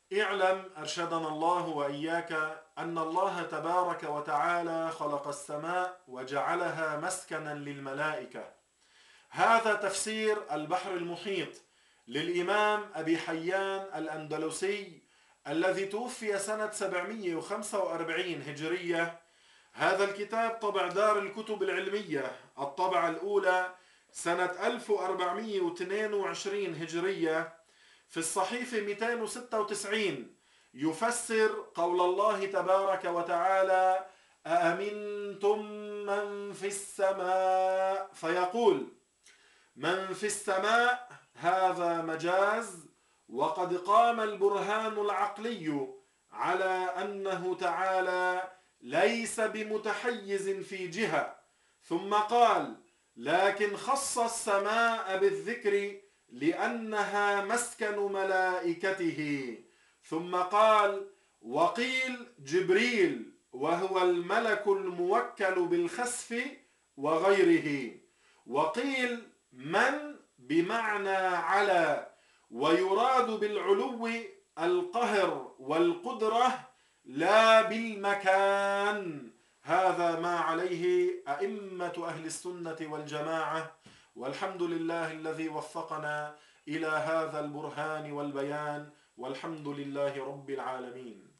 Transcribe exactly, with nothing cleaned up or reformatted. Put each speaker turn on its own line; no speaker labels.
اعلم أرشدنا الله وإياك أن الله تبارك وتعالى خلق السماء وجعلها مسكنا للملائكة. هذا تفسير البحر المحيط للإمام أبي حيان الأندلسي الذي توفي سنة سبعمئة وخمسة وأربعين هجرية. هذا الكتاب طبع دار الكتب العلمية، الطبعة الأولى سنة ألف وأربعمئة واثنين وعشرين هجرية، في الصحيفة مئتين وستة وتسعين، يفسر قول الله تبارك وتعالى: أأمنتم من في السماء، فيقول من في السماء هذا مجاز، وقد قام البرهان العقلي على أنه تعالى ليس بمتحيز في جهة. ثم قال: لكن خص السماء بالذكر لأنها مسكن ملائكته. ثم قال: وقيل جبريل وهو الملك الموكل بالخسف وغيره. وقيل من بمعنى على، ويراد بالعلو القهر والقدرة لا بالمكان. هذا ما عليه أئمة أهل السنة والجماعة، والحمد لله الذي وفقنا إلى هذا البرهان والبيان، والحمد لله رب العالمين.